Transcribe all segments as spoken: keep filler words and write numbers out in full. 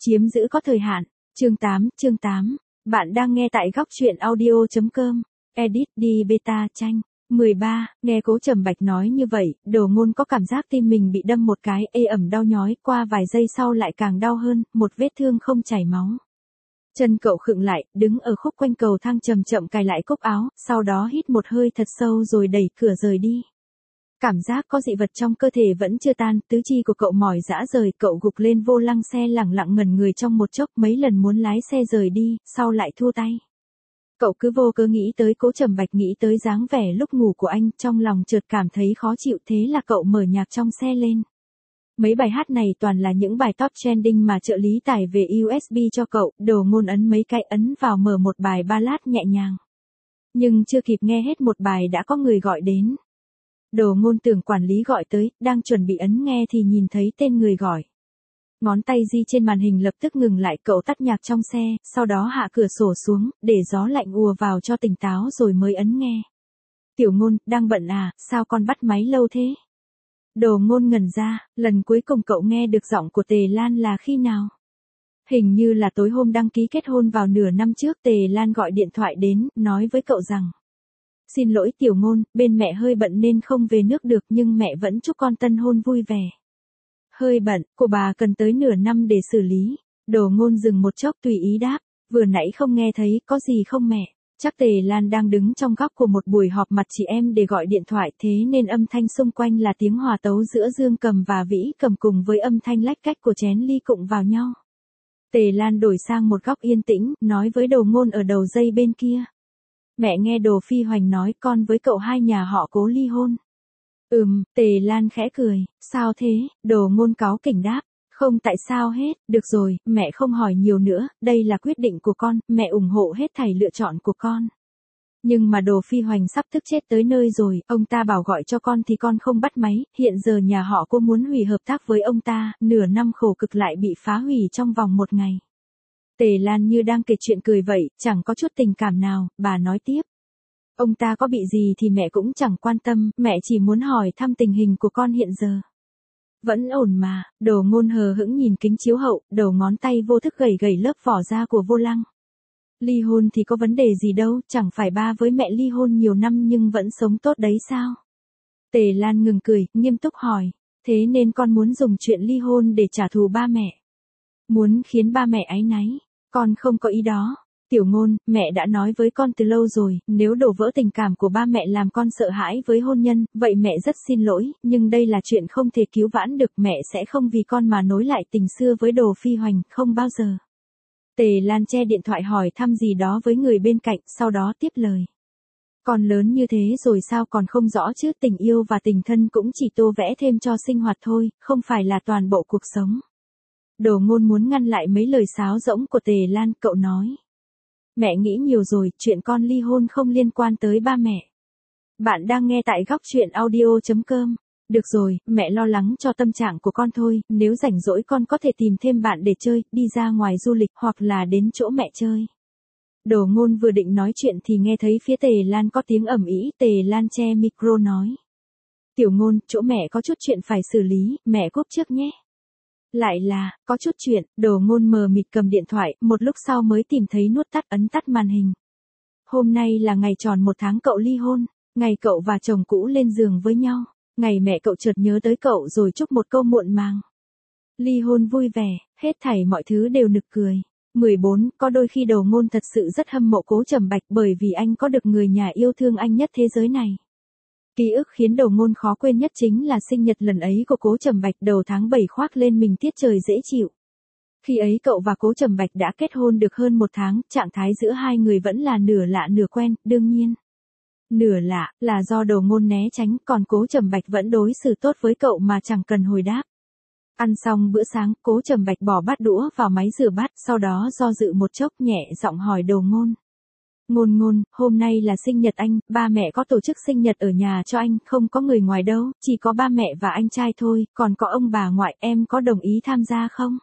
Chiếm giữ có thời hạn. Chương tám, chương tám. Bạn đang nghe tại góc truyện audio.com. Edit đi beta tranh. mười ba, nghe Cố Trầm Bạch nói như vậy, Đồ Ngôn có cảm giác tim mình bị đâm một cái ê ẩm đau nhói, qua vài giây sau lại càng đau hơn, một vết thương không chảy máu. Chân cậu khựng lại, đứng ở khúc quanh cầu thang chậm chậm cài lại cúc áo, sau đó hít một hơi thật sâu rồi đẩy cửa rời đi. Cảm giác có dị vật trong cơ thể vẫn chưa tan, tứ chi của cậu mỏi rã rời, cậu gục lên vô lăng xe lẳng lặng ngẩn người trong một chốc, mấy lần muốn lái xe rời đi, sau lại thua tay. Cậu cứ vô cớ nghĩ tới Cố Trầm Bạch, nghĩ tới dáng vẻ lúc ngủ của anh, trong lòng chợt cảm thấy khó chịu, thế là cậu mở nhạc trong xe lên. Mấy bài hát này toàn là những bài top trending mà trợ lý tải về u ét bê cho cậu, Đồ Ngôn ấn mấy cái ấn vào mở một bài ballad nhẹ nhàng. Nhưng chưa kịp nghe hết một bài đã có người gọi đến. Đồ Ngôn tưởng quản lý gọi tới, đang chuẩn bị ấn nghe thì nhìn thấy tên người gọi. Ngón tay di trên màn hình lập tức ngừng lại, cậu tắt nhạc trong xe, sau đó hạ cửa sổ xuống, để gió lạnh ùa vào cho tỉnh táo rồi mới ấn nghe. Tiểu Ngôn, đang bận à, sao con bắt máy lâu thế? Đồ Ngôn ngẩn ra, lần cuối cùng cậu nghe được giọng của Tề Lan là khi nào? Hình như là tối hôm đăng ký kết hôn vào nửa năm trước. Tề Lan gọi điện thoại đến, nói với cậu rằng: Xin lỗi Tiểu Ngôn, bên mẹ hơi bận nên không về nước được, nhưng mẹ vẫn chúc con tân hôn vui vẻ. Hơi bận, của bà cần tới nửa năm để xử lý. Đồ Ngôn dừng một chốc tùy ý đáp: Vừa nãy không nghe thấy, có gì không mẹ? Chắc Tề Lan đang đứng trong góc của một buổi họp mặt chị em để gọi điện thoại, thế nên âm thanh xung quanh là tiếng hòa tấu giữa Dương Cầm và Vĩ Cầm cùng với âm thanh lách cách của chén ly cụng vào nhau. Tề Lan đổi sang một góc yên tĩnh, nói với Đồ Ngôn ở đầu dây bên kia: Mẹ nghe Đồ Phi Hoành nói con với cậu hai nhà họ Cố ly hôn. Ừm, Tề Lan khẽ cười. Sao thế? Đồ Ngôn cáu kỉnh đáp. Không tại sao hết, được rồi, mẹ không hỏi nhiều nữa, đây là quyết định của con, mẹ ủng hộ hết thảy lựa chọn của con. Nhưng mà Đồ Phi Hoành sắp tức chết tới nơi rồi, ông ta bảo gọi cho con thì con không bắt máy, hiện giờ nhà họ Cô muốn hủy hợp tác với ông ta, nửa năm khổ cực lại bị phá hủy trong vòng một ngày. Tề Lan như đang kể chuyện cười vậy, chẳng có chút tình cảm nào, bà nói tiếp. Ông ta có bị gì thì mẹ cũng chẳng quan tâm, mẹ chỉ muốn hỏi thăm tình hình của con hiện giờ. Vẫn ổn mà. Đồ Ngôn hờ hững nhìn kính chiếu hậu, đầu ngón tay vô thức gẩy gẩy lớp vỏ da của vô lăng. Ly hôn thì có vấn đề gì đâu, chẳng phải ba với mẹ ly hôn nhiều năm nhưng vẫn sống tốt đấy sao? Tề Lan ngừng cười, nghiêm túc hỏi. Thế nên con muốn dùng chuyện ly hôn để trả thù ba mẹ? Muốn khiến ba mẹ áy náy? Con không có ý đó. Tiểu Ngôn, mẹ đã nói với con từ lâu rồi, nếu đổ vỡ tình cảm của ba mẹ làm con sợ hãi với hôn nhân, vậy mẹ rất xin lỗi, nhưng đây là chuyện không thể cứu vãn được, mẹ sẽ không vì con mà nối lại tình xưa với Đồ Phi Hoành, không bao giờ. Tề Lan che điện thoại hỏi thăm gì đó với người bên cạnh, sau đó tiếp lời. Con lớn như thế rồi sao còn không rõ chứ, tình yêu và tình thân cũng chỉ tô vẽ thêm cho sinh hoạt thôi, không phải là toàn bộ cuộc sống. Đồ Ngôn muốn ngăn lại mấy lời sáo rỗng của Tề Lan, cậu nói. Mẹ nghĩ nhiều rồi, chuyện con ly hôn không liên quan tới ba mẹ. Bạn đang nghe tại góc truyện audio.com. Được rồi, mẹ lo lắng cho tâm trạng của con thôi, nếu rảnh rỗi con có thể tìm thêm bạn để chơi, đi ra ngoài du lịch hoặc là đến chỗ mẹ chơi. Đồ Ngôn vừa định nói chuyện thì nghe thấy phía Tề Lan có tiếng ầm ĩ, Tề Lan che micro nói. Tiểu Ngôn, chỗ mẹ có chút chuyện phải xử lý, mẹ cúp trước nhé. Lại là, có chút chuyện, Đồ Ngôn mờ mịt cầm điện thoại, một lúc sau mới tìm thấy nút tắt ấn tắt màn hình. Hôm nay là ngày tròn một tháng cậu ly hôn, ngày cậu và chồng cũ lên giường với nhau, ngày mẹ cậu chợt nhớ tới cậu rồi chúc một câu muộn màng. Ly hôn vui vẻ, hết thảy mọi thứ đều nực cười. mười bốn, có đôi khi Đồ Ngôn thật sự rất hâm mộ Cố Trầm Bạch bởi vì anh có được người nhà yêu thương anh nhất thế giới này. Ký ức khiến Đồ Ngôn khó quên nhất chính là sinh nhật lần ấy của Cố Trầm Bạch đầu tháng bảy khoác lên mình tiết trời dễ chịu. Khi ấy cậu và Cố Trầm Bạch đã kết hôn được hơn một tháng, trạng thái giữa hai người vẫn là nửa lạ nửa quen, đương nhiên. Nửa lạ, là do Đồ Ngôn né tránh, còn Cố Trầm Bạch vẫn đối xử tốt với cậu mà chẳng cần hồi đáp. Ăn xong bữa sáng, Cố Trầm Bạch bỏ bát đũa vào máy rửa bát, sau đó do dự một chốc nhẹ giọng hỏi Đồ Ngôn. Ngôn Ngôn, hôm nay là sinh nhật anh, ba mẹ có tổ chức sinh nhật ở nhà cho anh, không có người ngoài đâu, chỉ có ba mẹ và anh trai thôi, còn có ông bà ngoại, em có đồng ý tham gia không?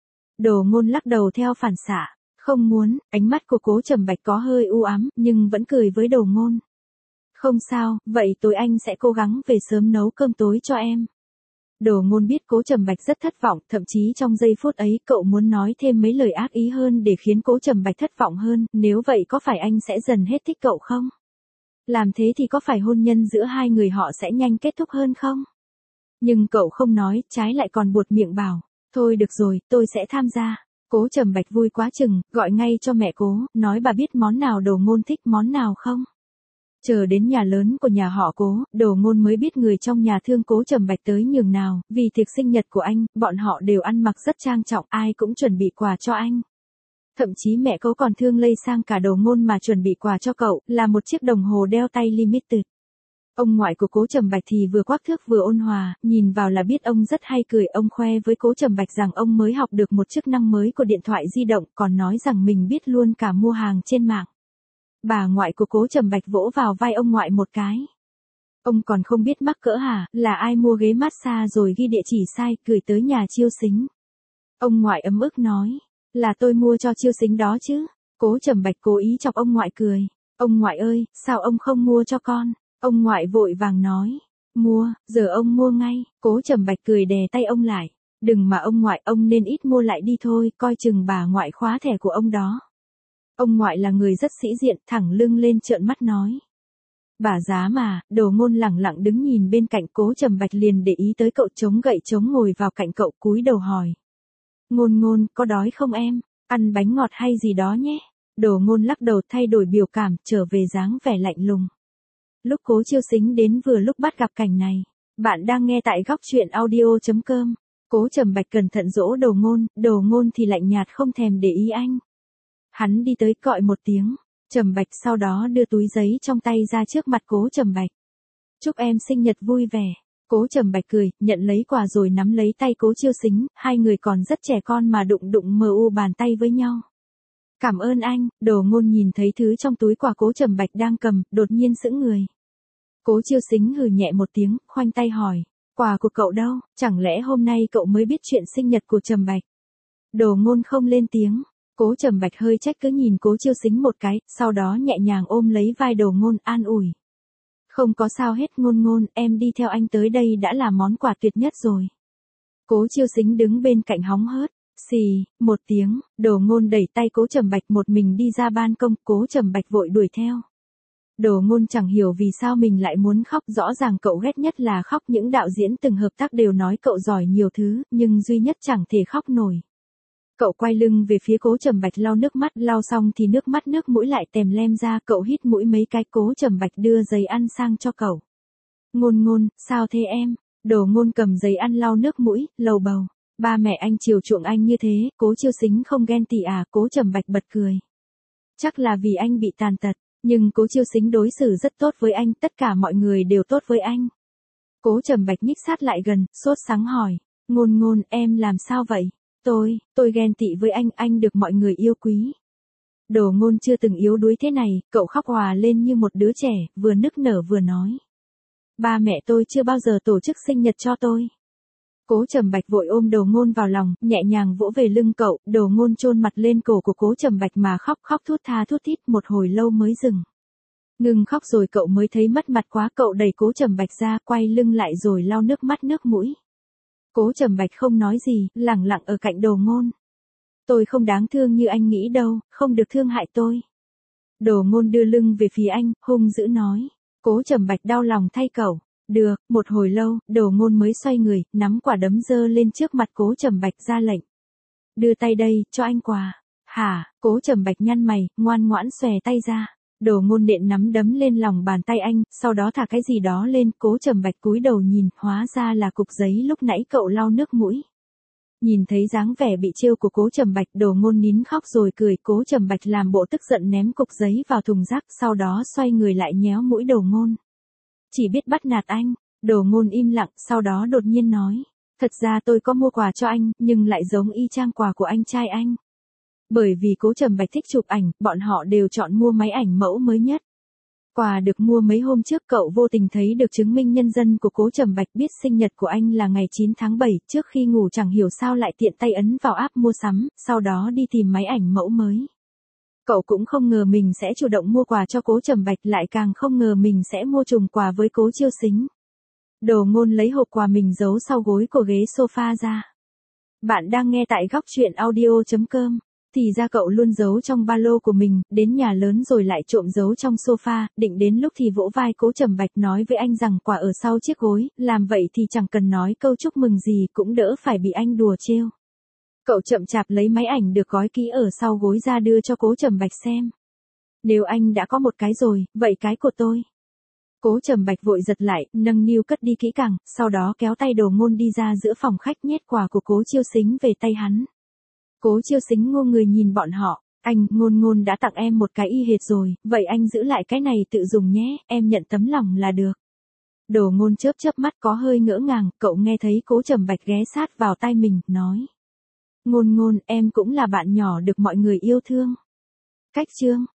Đồ Ngôn lắc đầu theo phản xạ, không muốn, ánh mắt của Cố Trầm Bạch có hơi u ám, nhưng vẫn cười với Đồ Ngôn. Không sao, vậy tối anh sẽ cố gắng về sớm nấu cơm tối cho em. Đồ Ngôn biết Cố Trầm Bạch rất thất vọng, thậm chí trong giây phút ấy cậu muốn nói thêm mấy lời ác ý hơn để khiến Cố Trầm Bạch thất vọng hơn, nếu vậy có phải anh sẽ dần hết thích cậu không? Làm thế thì có phải hôn nhân giữa hai người họ sẽ nhanh kết thúc hơn không? Nhưng cậu không nói, trái lại còn buột miệng bảo, thôi được rồi, tôi sẽ tham gia. Cố Trầm Bạch vui quá chừng, gọi ngay cho mẹ Cố, nói bà biết món nào Đồ Ngôn thích món nào không? Chờ đến nhà lớn của nhà họ Cố, Đồ Ngôn mới biết người trong nhà thương Cố Trầm Bạch tới nhường nào, vì tiệc sinh nhật của anh, bọn họ đều ăn mặc rất trang trọng, ai cũng chuẩn bị quà cho anh. Thậm chí mẹ Cố còn thương lây sang cả Đồ Ngôn mà chuẩn bị quà cho cậu, là một chiếc đồng hồ đeo tay limited. Ông ngoại của Cố Trầm Bạch thì vừa quắc thước vừa ôn hòa, nhìn vào là biết ông rất hay cười, ông khoe với Cố Trầm Bạch rằng ông mới học được một chức năng mới của điện thoại di động, còn nói rằng mình biết luôn cả mua hàng trên mạng. Bà ngoại của Cố Trầm Bạch vỗ vào vai ông ngoại một cái. Ông còn không biết mắc cỡ hả, là ai mua ghế massage rồi ghi địa chỉ sai, gửi tới nhà Chiêu Sính. Ông ngoại ấm ức nói, là tôi mua cho Chiêu Sính đó chứ. Cố Trầm Bạch cố ý chọc ông ngoại cười. Ông ngoại ơi, sao ông không mua cho con? Ông ngoại vội vàng nói, mua, giờ ông mua ngay. Cố Trầm Bạch cười đè tay ông lại. Đừng mà ông ngoại, ông nên ít mua lại đi thôi, coi chừng bà ngoại khóa thẻ của ông đó. Ông ngoại là người rất sĩ diện, thẳng lưng lên trợn mắt nói. Bà giá mà, Đồ Ngôn lẳng lặng đứng nhìn bên cạnh. Cố Trầm Bạch liền để ý tới cậu chống gậy chống ngồi vào cạnh cậu, cúi đầu hỏi. Ngôn Ngôn, có đói không em? Ăn bánh ngọt hay gì đó nhé. Đồ Ngôn lắc đầu thay đổi biểu cảm, trở về dáng vẻ lạnh lùng. Lúc Cố Chiêu Sính đến vừa lúc bắt gặp cảnh này. Bạn đang nghe tại góc truyện audio chấm com. Cố Trầm Bạch cẩn thận dỗ Đồ Ngôn, Đồ Ngôn thì lạnh nhạt không thèm để ý anh. Hắn đi tới gọi một tiếng, Trầm Bạch, sau đó đưa túi giấy trong tay ra trước mặt Cố Trầm Bạch. Chúc em sinh nhật vui vẻ. Cố Trầm Bạch cười, nhận lấy quà rồi nắm lấy tay Cố Chiêu Sính, hai người còn rất trẻ con mà đụng đụng mờ u bàn tay với nhau. Cảm ơn anh. Đồ Ngôn nhìn thấy thứ trong túi quà Cố Trầm Bạch đang cầm, đột nhiên sững người. Cố Chiêu Sính hừ nhẹ một tiếng, khoanh tay hỏi, quà của cậu đâu, chẳng lẽ hôm nay cậu mới biết chuyện sinh nhật của Trầm Bạch? Đồ Ngôn không lên tiếng. Cố Trầm Bạch hơi trách cứ nhìn Cố Chiêu Sính một cái, sau đó nhẹ nhàng ôm lấy vai Đồ Ngôn an ủi. Không có sao hết Ngôn Ngôn, em đi theo anh tới đây đã là món quà tuyệt nhất rồi. Cố Chiêu Sính đứng bên cạnh hóng hớt. Xì, một tiếng, Đồ Ngôn đẩy tay Cố Trầm Bạch một mình đi ra ban công, Cố Trầm Bạch vội đuổi theo. Đồ Ngôn chẳng hiểu vì sao mình lại muốn khóc, rõ ràng cậu ghét nhất là khóc, những đạo diễn từng hợp tác đều nói cậu giỏi nhiều thứ, nhưng duy nhất chẳng thể khóc nổi. Cậu quay lưng về phía Cố Trầm Bạch lau nước mắt, lau xong thì nước mắt nước mũi lại tèm lem ra, cậu hít mũi mấy cái. Cố Trầm Bạch đưa giấy ăn sang cho cậu. Ngôn Ngôn, sao thế em? Đồ Ngôn cầm giấy ăn lau nước mũi, lầu bầu. Ba mẹ anh chiều chuộng anh như thế, Cố Chiêu Sính không ghen tị à? Cố Trầm Bạch bật cười. Chắc là vì anh bị tàn tật, nhưng Cố Chiêu Sính đối xử rất tốt với anh, tất cả mọi người đều tốt với anh. Cố Trầm Bạch nhích sát lại gần, sốt sắng hỏi, Ngôn Ngôn, em làm sao vậy? Tôi, tôi ghen tị với anh, anh được mọi người yêu quý. Đồ Ngôn chưa từng yếu đuối thế này, cậu khóc òa lên như một đứa trẻ, vừa nức nở vừa nói. Ba mẹ tôi chưa bao giờ tổ chức sinh nhật cho tôi. Cố Trầm Bạch vội ôm Đồ Ngôn vào lòng, nhẹ nhàng vỗ về lưng cậu, Đồ Ngôn chôn mặt lên cổ của Cố Trầm Bạch mà khóc khóc thút tha thút thít một hồi lâu mới dừng. Ngừng khóc rồi cậu mới thấy mất mặt quá, cậu đẩy Cố Trầm Bạch ra, quay lưng lại rồi lau nước mắt nước mũi. Cố Trầm Bạch không nói gì, lẳng lặng ở cạnh Đồ Ngôn. Tôi không đáng thương như anh nghĩ đâu, không được thương hại tôi. Đồ Ngôn đưa lưng về phía anh, hung dữ nói. Cố Trầm Bạch đau lòng thay cậu. Được, một hồi lâu, Đồ Ngôn mới xoay người, nắm quả đấm giơ lên trước mặt Cố Trầm Bạch ra lệnh. Đưa tay đây, cho anh quà. Hả? Cố Trầm Bạch nhăn mày, ngoan ngoãn xòe tay ra. Đồ Ngôn nện nắm đấm lên lòng bàn tay anh, sau đó thả cái gì đó lên. Cố Trầm Bạch cúi đầu nhìn, hóa ra là cục giấy lúc nãy cậu lau nước mũi. Nhìn thấy dáng vẻ bị trêu của Cố Trầm Bạch, Đồ Ngôn nín khóc rồi cười. Cố Trầm Bạch làm bộ tức giận ném cục giấy vào thùng rác, sau đó xoay người lại nhéo mũi Đồ Ngôn. Chỉ biết bắt nạt anh. Đồ Ngôn im lặng, sau đó đột nhiên nói. Thật ra tôi có mua quà cho anh, nhưng lại giống y chang quà của anh trai anh. Bởi vì Cố Trầm Bạch thích chụp ảnh, bọn họ đều chọn mua máy ảnh mẫu mới nhất. Quà được mua mấy hôm trước, cậu vô tình thấy được chứng minh nhân dân của Cố Trầm Bạch, biết sinh nhật của anh là ngày chín tháng bảy, trước khi ngủ chẳng hiểu sao lại tiện tay ấn vào app mua sắm, sau đó đi tìm máy ảnh mẫu mới. Cậu cũng không ngờ mình sẽ chủ động mua quà cho Cố Trầm Bạch, lại càng không ngờ mình sẽ mua trùng quà với Cố Chiêu Sính. Đồ Ngôn lấy hộp quà mình giấu sau gối của ghế sofa ra. Bạn đang nghe tại góc truyện audio.com. Thì ra cậu luôn giấu trong ba lô của mình, đến nhà lớn rồi lại trộm giấu trong sofa, định đến lúc thì vỗ vai Cố Trầm Bạch nói với anh rằng quà ở sau chiếc gối, làm vậy thì chẳng cần nói câu chúc mừng gì cũng đỡ phải bị anh đùa trêu. Cậu chậm chạp lấy máy ảnh được gói kỹ ở sau gối ra đưa cho Cố Trầm Bạch xem. Nếu anh đã có một cái rồi, vậy cái của tôi. Cố Trầm Bạch vội giật lại, nâng niu cất đi kỹ càng, sau đó kéo tay Đồ Ngôn đi ra giữa phòng khách nhét quà của Cố Chiêu Sính về tay hắn. Cố Chiêu Sính ngô người nhìn bọn họ, anh, Ngôn Ngôn đã tặng em một cái y hệt rồi, vậy anh giữ lại cái này tự dùng nhé, em nhận tấm lòng là được. Đồ Ngôn chớp chớp mắt có hơi ngỡ ngàng, cậu nghe thấy Cố Trầm Bạch ghé sát vào tai mình, nói. Ngôn Ngôn, em cũng là bạn nhỏ được mọi người yêu thương. Cách chương